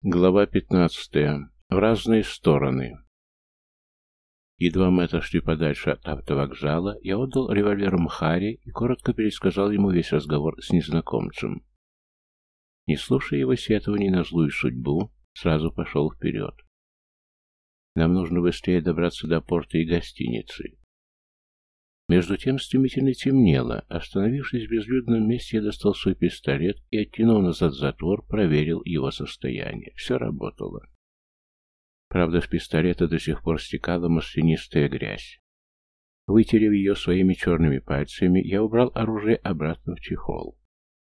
Глава 15. В разные стороны. Едва мы отошли подальше от автовокзала, я отдал револьвер Мхаре и коротко пересказал ему весь разговор с незнакомцем. Не слушая его сетований на злую судьбу, сразу пошел вперед. Нам нужно быстрее добраться до порта и гостиницы. Между тем стремительно темнело. Остановившись в безлюдном месте, я достал свой пистолет и, оттянув назад затвор, проверил его состояние. Все работало. Правда, с пистолета до сих пор стекала маслянистая грязь. Вытерев ее своими черными пальцами, я убрал оружие обратно в чехол.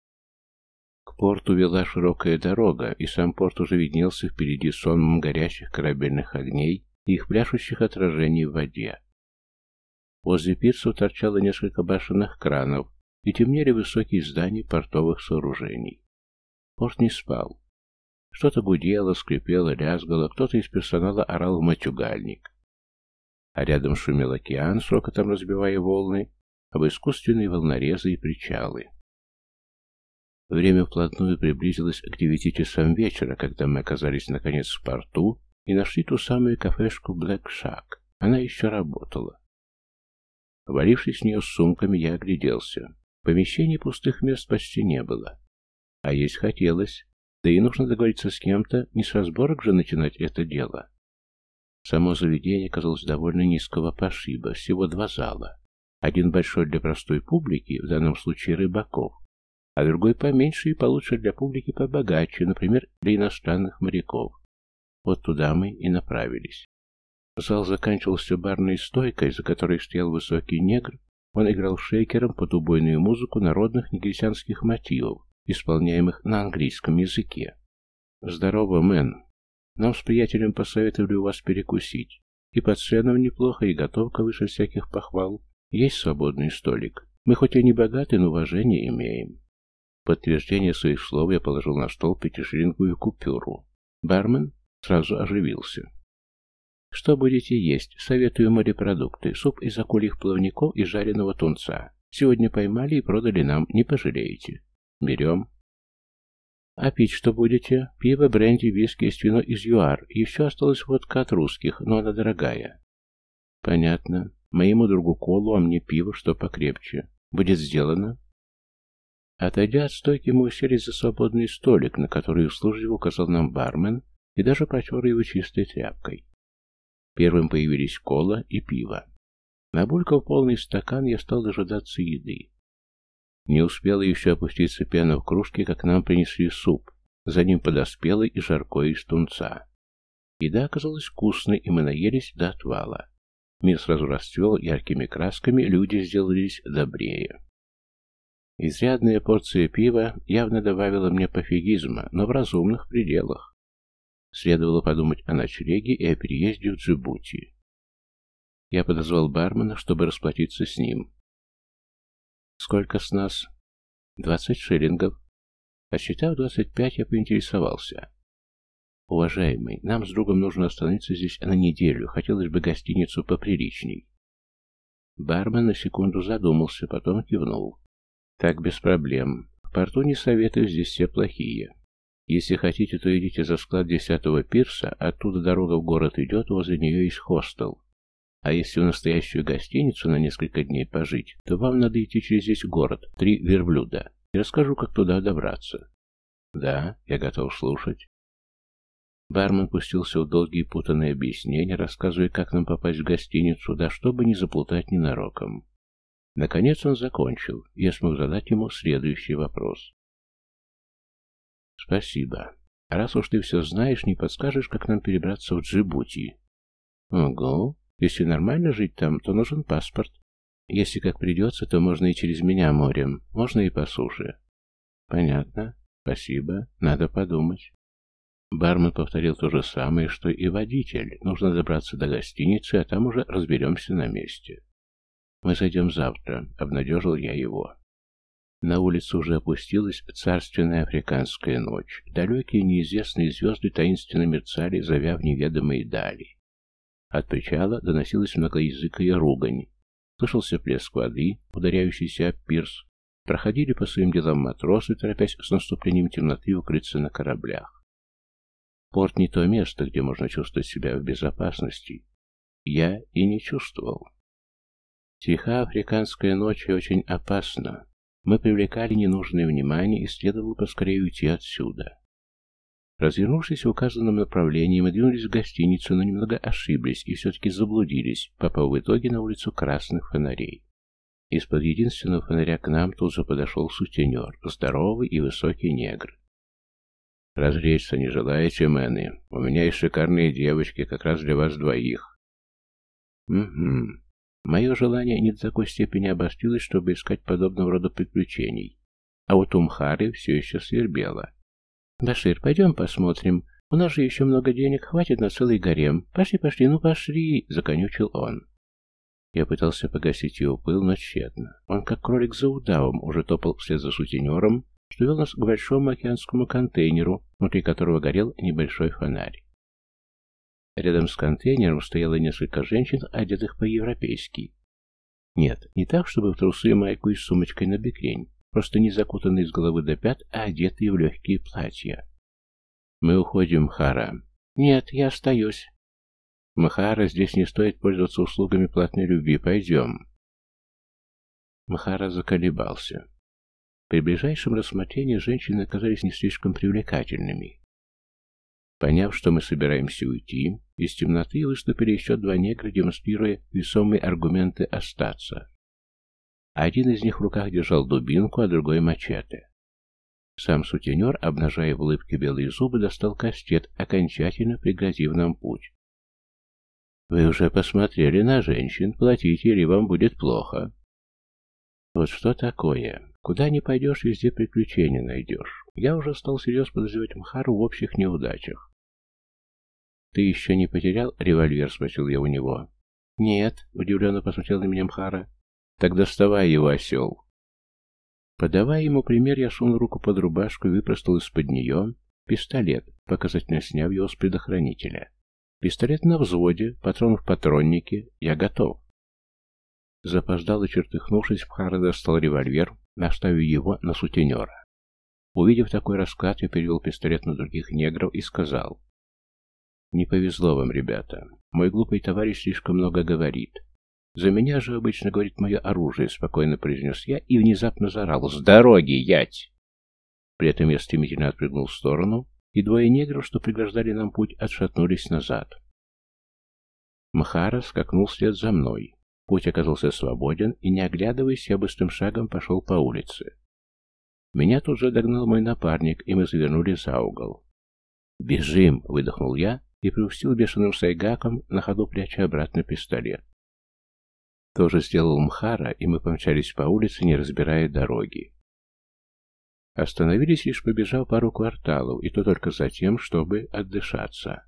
К порту вела широкая дорога, и сам порт уже виднелся впереди сонмом горящих корабельных огней и их пляшущих отражений в воде. Возле пирсов торчало несколько башенных кранов, и темнели высокие здания портовых сооружений. Порт не спал. Что-то гудело, скрипело, лязгало, кто-то из персонала орал в матюгальник. А рядом шумел океан, с рокотом разбивая волны, об искусственные волнорезы и причалы. Время вплотную приблизилось к 9 часам вечера, когда мы оказались наконец в порту и нашли ту самую кафешку Black Shack. Она еще работала. Валившись в нее с сумками, я огляделся. В помещении пустых мест почти не было. А есть хотелось. Да и нужно договориться с кем-то, не с разборок же начинать это дело. Само заведение казалось довольно низкого пошиба, всего 2 зала. Один большой для простой публики, в данном случае рыбаков, а другой поменьше и получше для публики побогаче, например, для иностранных моряков. Вот туда мы и направились. Зал заканчивался барной стойкой, за которой стоял высокий негр. Он играл шейкером под убойную музыку народных негритянских мотивов, исполняемых на английском языке. «Здорово, мэн. Нам с приятелем посоветовали у вас перекусить. И по ценам неплохо, и готовка выше всяких похвал. Есть свободный столик. Мы хоть и не богаты, но уважение имеем». В подтверждение своих слов я положил на стол 5-шиллинговую купюру. Бармен сразу оживился. «Что будете есть? Советую морепродукты. Суп из акульих плавников и жареного тунца. Сегодня поймали и продали нам, не пожалеете. Берем». «А пить что будете? Пиво, бренди, виски, есть вино из ЮАР. Еще осталась водка от русских, но она дорогая». «Понятно. Моему другу колу, а мне пиво, что покрепче. Будет сделано». Отойдя от стойки, мы уселись за свободный столик, на который услужливо указал нам бармен, и даже протер его чистой тряпкой. Первым появились кола и пиво. Набулькав полный стакан, я стал дожидаться еды. Не успела еще опуститься пена в кружке, как нам принесли суп. За ним подоспелый и жаркое из тунца. Еда оказалась вкусной, и мы наелись до отвала. Мир сразу расцвел яркими красками, люди сделались добрее. Изрядная порция пива явно добавила мне пофигизма, но в разумных пределах. Следовало подумать о ночлеге и о переезде в Джибути. Я подозвал бармена, чтобы расплатиться с ним. «Сколько с нас?» 20 шиллингов. Посчитав 25, я поинтересовался. «Уважаемый, нам с другом нужно остановиться здесь на неделю. Хотелось бы гостиницу поприличней». Бармен на секунду задумался, потом кивнул. «Так, без проблем. В порту не советую, здесь все плохие. Если хотите, то идите за склад 10-го пирса, оттуда дорога в город идет, возле нее есть хостел. А если в настоящую гостиницу на несколько дней пожить, то вам надо идти через весь город, 3 верблюда. И расскажу, как туда добраться». «Да, я готов слушать». Бармен пустился в долгие путанные объяснения, рассказывая, как нам попасть в гостиницу, да чтобы не заплутать ненароком. Наконец он закончил, и я смог задать ему следующий вопрос. «Спасибо. Раз уж ты все знаешь, не подскажешь, как нам перебраться в Джибути?» «Ого. Если нормально жить там, то нужен паспорт. Если как придется, то можно и через меня морем, можно и по суше». «Понятно. Спасибо. Надо подумать». Бармен повторил то же самое, что и водитель. Нужно добраться до гостиницы, а там уже разберемся на месте. «Мы зайдем завтра», — обнадежил я его. На улице уже опустилась царственная африканская ночь. Далекие неизвестные звезды таинственно мерцали, зовя в неведомые дали. От причала доносилась многоязыкая ругань. Слышался плеск воды, ударяющийся об пирс. Проходили по своим делам матросы, торопясь с наступлением темноты укрыться на кораблях. Порт не то место, где можно чувствовать себя в безопасности. Я и не чувствовал. Тиха африканская ночь и очень опасна. Мы привлекали ненужное внимание и следовало поскорее уйти отсюда. Развернувшись в указанном направлении, мы двинулись в гостиницу, но немного ошиблись и все-таки заблудились, попав в итоге на улицу красных фонарей. Из-под единственного фонаря к нам тут же подошел сутенер, здоровый и высокий негр. «Развлечься не желаете, мэны? У меня есть шикарные девочки, как раз для вас двоих». «Угу». Мое желание не до такой степени обострилось, чтобы искать подобного рода приключений. А вот у Мхары все еще свербело. «Башир, пойдем посмотрим. У нас же еще много денег, хватит на целый гарем. Пошли, пошли, ну пошли!» — законючил он. Я пытался погасить его пыл, но тщетно. Он, как кролик за удавом, уже топал вслед за сутенером, что вел нас к большому океанскому контейнеру, внутри которого горел небольшой фонарь. Рядом с контейнером стояло несколько женщин, одетых по-европейски. Нет, не так, чтобы в трусы и майку и с сумочкой на бекрень, просто не закутанные с головы до пят, а одетые в легкие платья. «Мы уходим, Мхара». «Нет, я остаюсь». «Мхара, здесь не стоит пользоваться услугами платной любви. Пойдем». Мхара заколебался. При ближайшем рассмотрении женщины оказались не слишком привлекательными. Поняв, что мы собираемся уйти, из темноты выступили еще два негра, демонстрируя весомые аргументы остаться. Один из них в руках держал дубинку, а другой мачете. Сам сутенер, обнажая в улыбке белые зубы, достал кастет, окончательно преградив нам путь. «Вы уже посмотрели на женщин, платите, или вам будет плохо». Вот что такое? Куда ни пойдешь, везде приключения найдешь. Я уже стал всерьез подозревать Мхару в общих неудачах. «Ты еще не потерял револьвер?» — спросил я у него. «Нет», — удивленно посмотрел на меня Мхара. «Так доставай его, осел». Подавая ему пример, я сунул руку под рубашку и выпростал из-под нее пистолет, показательно сняв его с предохранителя. Пистолет на взводе, патрон в патроннике, я готов. Запоздало чертыхнувшись, Мхара достал револьвер, наставив его на сутенера. Увидев такой расклад, я перевел пистолет на других негров и сказал: «Не повезло вам, ребята. Мой глупый товарищ слишком много говорит. За меня же обычно говорит мое оружие», — спокойно произнес я и внезапно заорал: «С дороги, ять!» При этом я стремительно отпрыгнул в сторону, и двое негров, что преграждали нам путь, отшатнулись назад. Мхара скакнул вслед за мной. Путь оказался свободен, и, не оглядываясь, я быстрым шагом пошел по улице. Меня тут же догнал мой напарник, и мы завернули за угол. «Бежим!» — выдохнул я и припустил бешеным сайгаком, на ходу пряча обратно пистолет. Тоже сделал Мхара, и мы помчались по улице, не разбирая дороги. Остановились, лишь побежав пару кварталов, и то только за тем, чтобы отдышаться.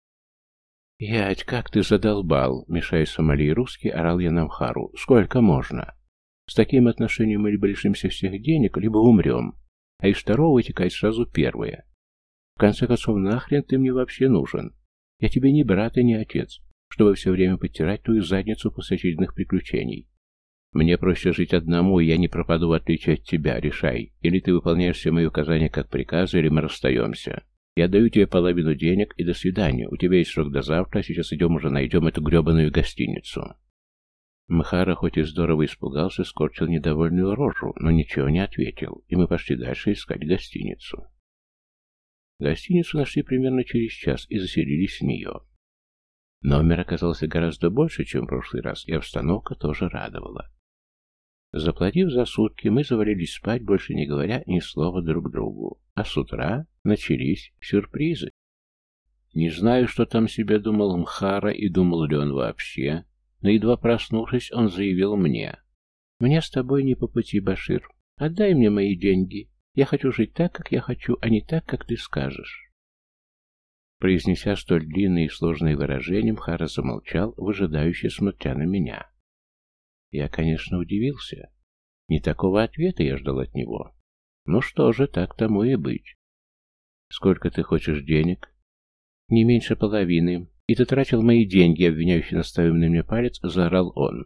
«Ять, как ты задолбал!» — мешая Сомали и русский, орал я на Мхару. «Сколько можно? С таким отношением мы либо лишимся всех денег, либо умрем, а из второго вытекает сразу первое. В конце концов, нахрен ты мне вообще нужен? Я тебе не брат и не отец, чтобы все время подтирать твою задницу после очередных приключений. Мне проще жить одному, и я не пропаду в отличие от тебя, решай. Или ты выполняешь все мои указания как приказы, или мы расстаемся. Я даю тебе половину денег, и до свидания. У тебя есть срок до завтра, а сейчас идем уже найдем эту гребаную гостиницу». Мхара, хоть и здорово испугался, скорчил недовольную рожу, но ничего не ответил, и мы пошли дальше искать гостиницу. Гостиницу нашли примерно через час и заселились в нее. Номер оказался гораздо больше, чем в прошлый раз, и обстановка тоже радовала. Заплатив за сутки, мы завалились спать, больше не говоря ни слова друг другу. А с утра начались сюрпризы. Не знаю, что там себе думал Мхара и думал ли он вообще, но едва проснувшись, он заявил мне: «Мне с тобой не по пути, Башир. Отдай мне мои деньги. Я хочу жить так, как я хочу, а не так, как ты скажешь». Произнеся столь длинные и сложные выражения, Мхара замолчал, выжидающе смотря на меня. Я, конечно, удивился. Не такого ответа я ждал от него. Ну что же, так тому и быть. «Сколько ты хочешь денег?» «Не меньше половины. И ты тратил мои деньги», — обвиняющий наставив на мне палец, заорал он.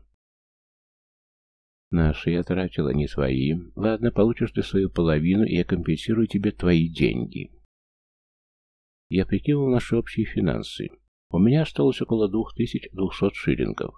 «Наши я тратила, не твои. Ладно, получишь ты свою половину, и я компенсирую тебе твои деньги». Я прикинул наши общие финансы. У меня осталось около 2200 шиллингов.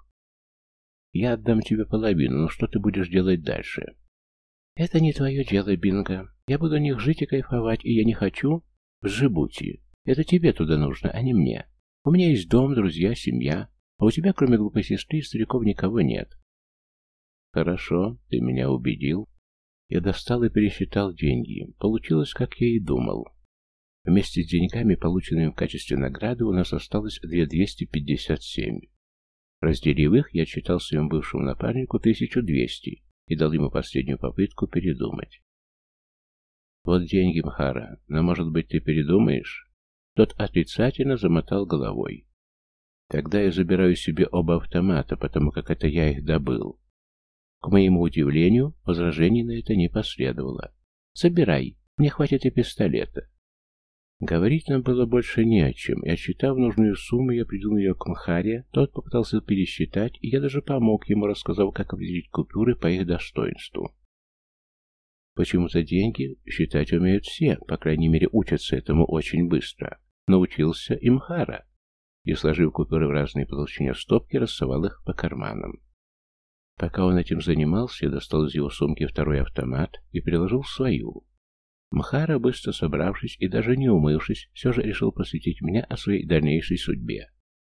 Я отдам тебе половину, но что ты будешь делать дальше? Это не твое дело, Бинго. Я буду на них жить и кайфовать, и я не хочу в Джибути. Это тебе туда нужно, а не мне. У меня есть дом, друзья, семья, а у тебя, кроме глупой сестры и стариков, никого нет. Хорошо, ты меня убедил. Я достал и пересчитал деньги. Получилось, как я и думал. Вместе с деньгами, полученными в качестве награды, у нас осталось 2257. Разделив их, я отчитал своему бывшему напарнику 1200 и дал ему последнюю попытку передумать. Вот деньги, Мхара, но, может быть, ты передумаешь? Тот отрицательно замотал головой. Тогда я забираю себе оба автомата, потому как это я их добыл. К моему удивлению, возражений на это не последовало. Забирай, мне хватит и пистолета. Говорить нам было больше не о чем, и, отсчитав нужную сумму, я придвинул ее к Мхаре, тот попытался пересчитать, и я даже помог ему, рассказав, как определить купюры по их достоинству. Почему-то деньги считать умеют все, по крайней мере, учатся этому очень быстро. Научился и Мхара, и, сложив купюры в разные по толщине стопки, рассовал их по карманам. Пока он этим занимался, я достал из его сумки второй автомат и переложил в свою. Мхара, быстро собравшись и даже не умывшись, все же решил просветить меня о своей дальнейшей судьбе.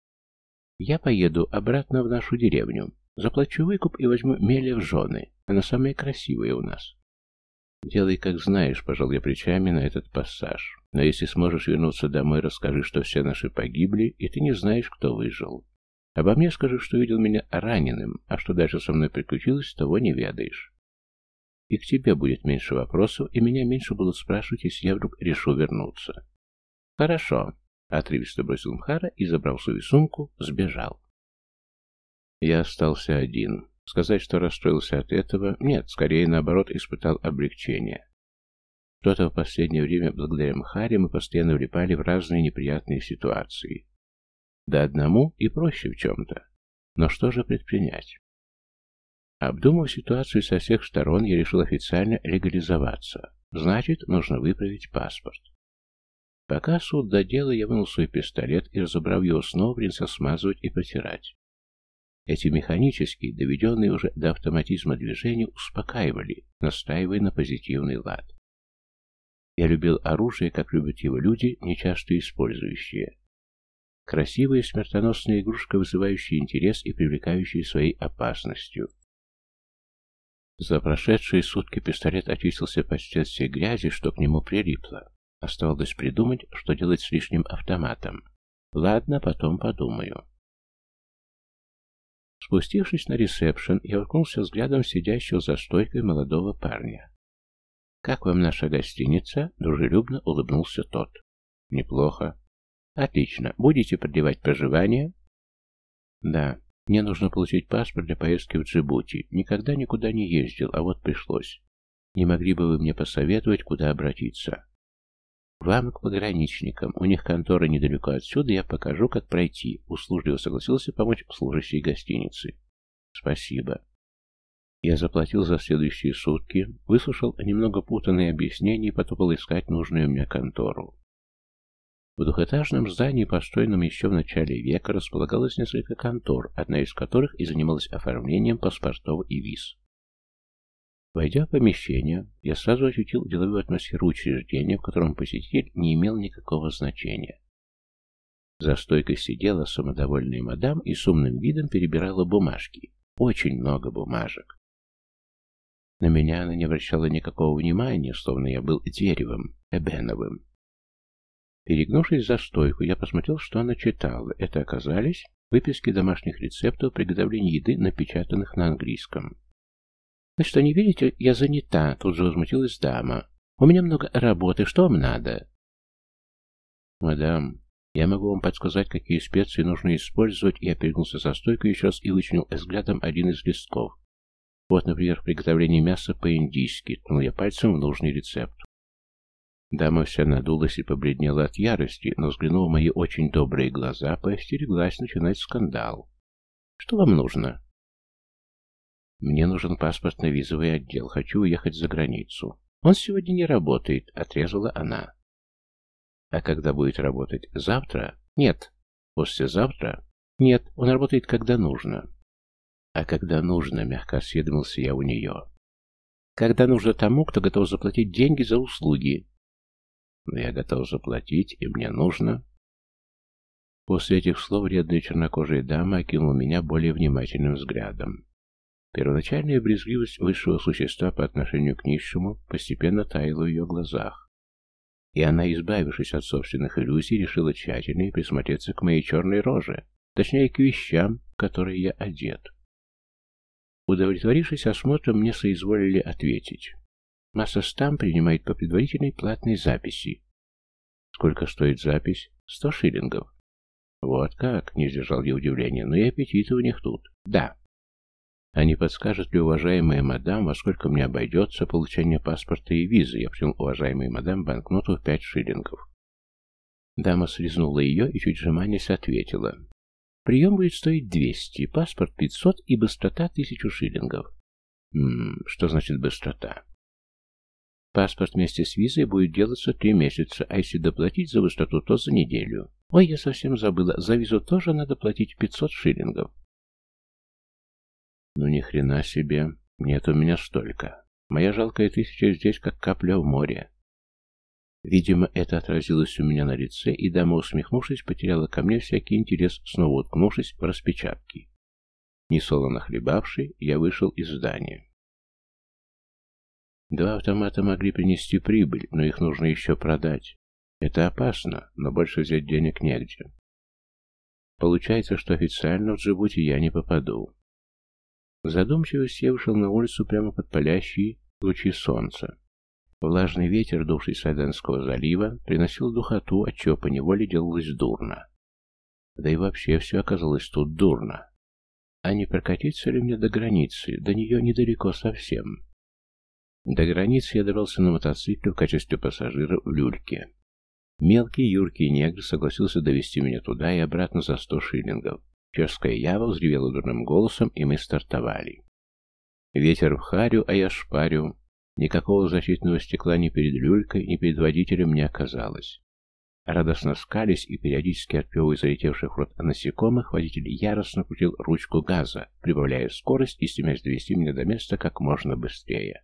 Я поеду обратно в нашу деревню, заплачу выкуп и возьму Меля в жены. Она самая красивая у нас. Делай, как знаешь, пожал я плечами на этот пассаж. Но если сможешь вернуться домой, расскажи, что все наши погибли, и ты не знаешь, кто выжил. Обо мне скажи, что видел меня раненым, а что дальше со мной приключилось, того не ведаешь. И к тебе будет меньше вопросов, и меня меньше будут спрашивать, если я вдруг решу вернуться. Хорошо, отрывисто бросил Мхара и, забрав свою сумку, сбежал. Я остался один. Сказать, что расстроился от этого, нет, скорее наоборот, испытал облегчение. Что-то в последнее время, благодаря Мхаре, мы постоянно влипали в разные неприятные ситуации. Да одному и проще в чем-то. Но что же предпринять? Обдумав ситуацию со всех сторон, я решил официально легализоваться. Значит, нужно выправить паспорт. Пока суд до дела, я вынул свой пистолет и, разобрав его снова, принялся смазывать и протирать. Эти механические, доведенные уже до автоматизма движения, успокаивали, настаивая на позитивный лад. Я любил оружие, как любят его люди, нечасто использующие. Красивая смертоносная игрушка, вызывающая интерес и привлекающая своей опасностью. За прошедшие сутки пистолет очистился почти от всей грязи, что к нему прилипло. Оставалось придумать, что делать с лишним автоматом. Ладно, потом подумаю. Спустившись на ресепшн, я уткнулся взглядом сидящего за стойкой молодого парня. «Как вам наша гостиница?» — дружелюбно улыбнулся тот. «Неплохо». «Отлично. Будете продлевать проживание?» «Да. Мне нужно получить паспорт для поездки в Джибути. Никогда никуда не ездил, а вот пришлось. Не могли бы вы мне посоветовать, куда обратиться?» «Вам к пограничникам. У них контора недалеко отсюда, я покажу, как пройти», — услужливо согласился помочь служащей гостиницы. «Спасибо». Я заплатил за следующие сутки, выслушал немного путанные объяснения и потопал искать нужную мне контору. В двухэтажном здании, построенном еще в начале века, располагалось несколько контор, одна из которых и занималась оформлением паспортов и виз. Войдя в помещение, я сразу ощутил деловую атмосферу учреждения, в котором посетитель не имел никакого значения. За стойкой сидела самодовольная мадам и с умным видом перебирала бумажки. Очень много бумажек. На меня она не обращала никакого внимания, словно я был деревом, эбеновым. Перегнувшись за стойку, я посмотрел, что она читала. Это оказались выписки домашних рецептов приготовления еды, напечатанных на английском. «Вы что, не видите? Я занята», — тут же возмутилась дама. «У меня много работы. Что вам надо?» «Мадам, я могу вам подсказать, какие специи нужно использовать». Я перегнулся за стойку еще раз и вычленил взглядом один из листков. «Вот, например, приготовление мяса по-индийски», — ткнул я пальцем в нужный рецепт. Дама вся надулась и побледнела от ярости, но, взглянув в мои очень добрые глаза, поостереглась начинать скандал. «Что вам нужно?» «Мне нужен паспортно-визовый отдел. Хочу уехать за границу». «Он сегодня не работает», — отрезала она. А когда будет работать? Завтра? Нет. Послезавтра? Нет, он работает когда нужно. А когда нужно, мягко осведомился я у нее. Когда нужно тому, кто готов заплатить деньги за услуги. Но я готов заплатить, и мне нужно. После этих слов вредная чернокожая дама окинула меня более внимательным взглядом. Первоначальная брезгливость высшего существа по отношению к низшему постепенно таяла в ее глазах. И она, избавившись от собственных иллюзий, решила тщательнее присмотреться к моей черной роже, точнее, к вещам, в которые я одет. Удовлетворившись осмотром, мне соизволили ответить. Масса Стам принимает по предварительной платной записи. Сколько стоит запись? 100 шиллингов. Вот как, не сдержал я удивления, но и аппетиты у них тут. Да. А не подскажет ли уважаемая мадам, во сколько мне обойдется получение паспорта и визы? Я принял уважаемой мадам банкноту в 5 шиллингов. Дама слезнула ее и, чуть сжимаясь, ответила. Прием будет стоить 200, паспорт 500 и быстрота 1000 шиллингов. Что значит быстрота? Паспорт вместе с визой будет делаться 3 месяца, а если доплатить за быстроту, то за неделю. Ой, я совсем забыла, за визу тоже надо платить 500 шиллингов. Ну ни хрена себе, нет у меня столько. Моя жалкая 1000 здесь как капля в море. Видимо, это отразилось у меня на лице, и дама, усмехнувшись, потеряла ко мне всякий интерес, снова уткнувшись в распечатки. Несолоно хлебавший, я вышел из здания. 2 автомата могли принести прибыль, но их нужно еще продать. Это опасно, но больше взять денег негде. Получается, что официально в Джибути я не попаду. В задумчивости я вышел на улицу прямо под палящие лучи солнца. Влажный ветер, дувший с Аденского залива, приносил духоту, отчего поневоле делалось дурно. Да и вообще все оказалось тут дурно. А не прокатиться ли мне до границы? До нее недалеко совсем. До границы я добрался на мотоцикле в качестве пассажира в люльке. Мелкий, юркий негр согласился довезти меня туда и обратно за 100 шиллингов. Чешская ява взревела дурным голосом, и мы стартовали. Ветер в харю, а я шпарю. Никакого защитного стекла ни перед люлькой, ни перед водителем не оказалось. Радостно скались и периодически отплевывая залетевших в рот насекомых, водитель яростно крутил ручку газа, прибавляя скорость и стремясь довести меня до места как можно быстрее.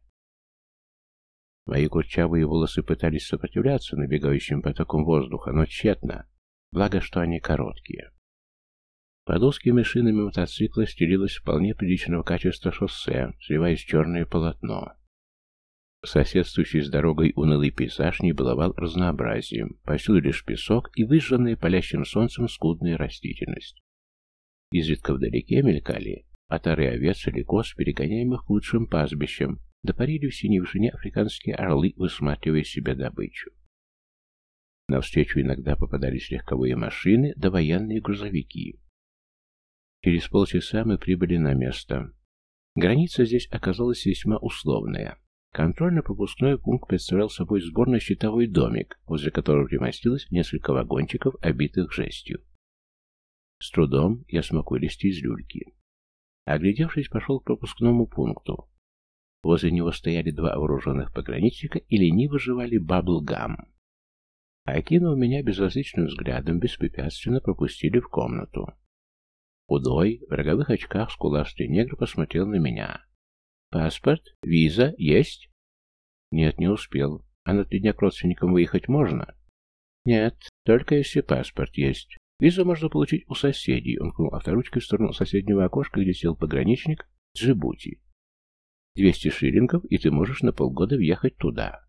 Мои курчавые волосы пытались сопротивляться набегающим потокам воздуха, но тщетно, благо что они короткие. Под узкими шинами мотоцикла стелилось вполне приличного качества шоссе, сливаясь в черное полотно. Соседствующий с дорогой унылый пейзаж не баловал разнообразием, повсюду лишь песок и выжженная палящим солнцем скудная растительность. Изредка вдалеке мелькали отары овец или коз, перегоняемых к лучшим пастбищам, да парили в синей вышине африканские орлы, высматривая себе добычу. Навстречу иногда попадались легковые машины да военные грузовики. Через полчаса мы прибыли на место. Граница здесь оказалась весьма условная. Контрольно-пропускной пункт представлял собой сборно-щитовой домик, возле которого примостилось несколько вагончиков, обитых жестью. С трудом я смог вылезти из люльки. Оглядевшись, пошел к пропускному пункту. Возле него стояли 2 вооруженных пограничника и лениво жевали бабл-гам. Окинув меня безразличным взглядом, беспрепятственно пропустили в комнату. Худой, в роговых очках скуластый негр посмотрел на меня. «Паспорт? Виза? Есть?» «Нет, не успел. А на 3 дня к родственникам выехать можно?» «Нет, только если паспорт есть. Визу можно получить у соседей». Он кнул авторучкой в сторону соседнего окошка, где сел пограничник Джибути. 200 шиллингов, и ты можешь на полгода въехать туда.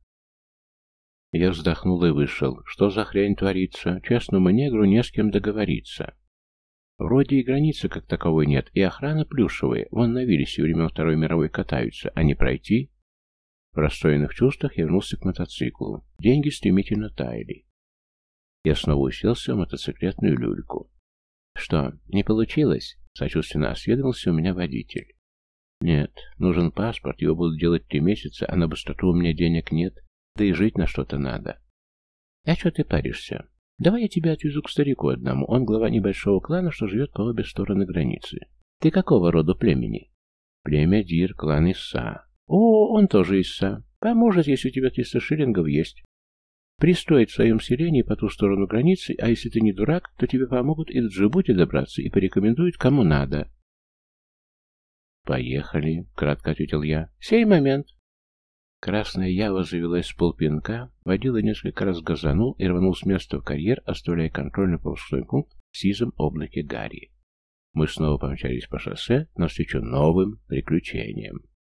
Я вздохнул и вышел. Что за хрень творится? Честному негру не с кем договориться. Вроде и границы как таковой нет, и охрана плюшевая. Вон на Виллисе времен Второй мировой катаются, а не пройти. В расстроенных чувствах я вернулся к мотоциклу. Деньги стремительно таяли. Я снова уселся в мотоциклетную люльку. «Что, не получилось?» — сочувственно осведомился у меня водитель. «Нет, нужен паспорт, его будут делать 3 месяца, а на быстроту у меня денег нет, да и жить на что-то надо». «А что ты паришься? Давай я тебя отвезу к старику одному, он глава небольшого клана, что живет по обе стороны границы. Ты какого рода племени?» «Племя Дир, клан Исса». «О, он тоже Исса. Поможет, если у тебя 300 шиллингов есть». Пристроить в своем селении по ту сторону границы, а если ты не дурак, то тебе помогут и до Джибути добраться, и порекомендуют кому надо». «Поехали», — кратко ответил я. «Сей момент». Красная Ява завелась с полпинка, водила несколько раз газанул и рванул с места в карьер, оставляя контрольно-пропускной пункт в сизом облаке гари. Мы снова помчались по шоссе навстречу новым приключениям.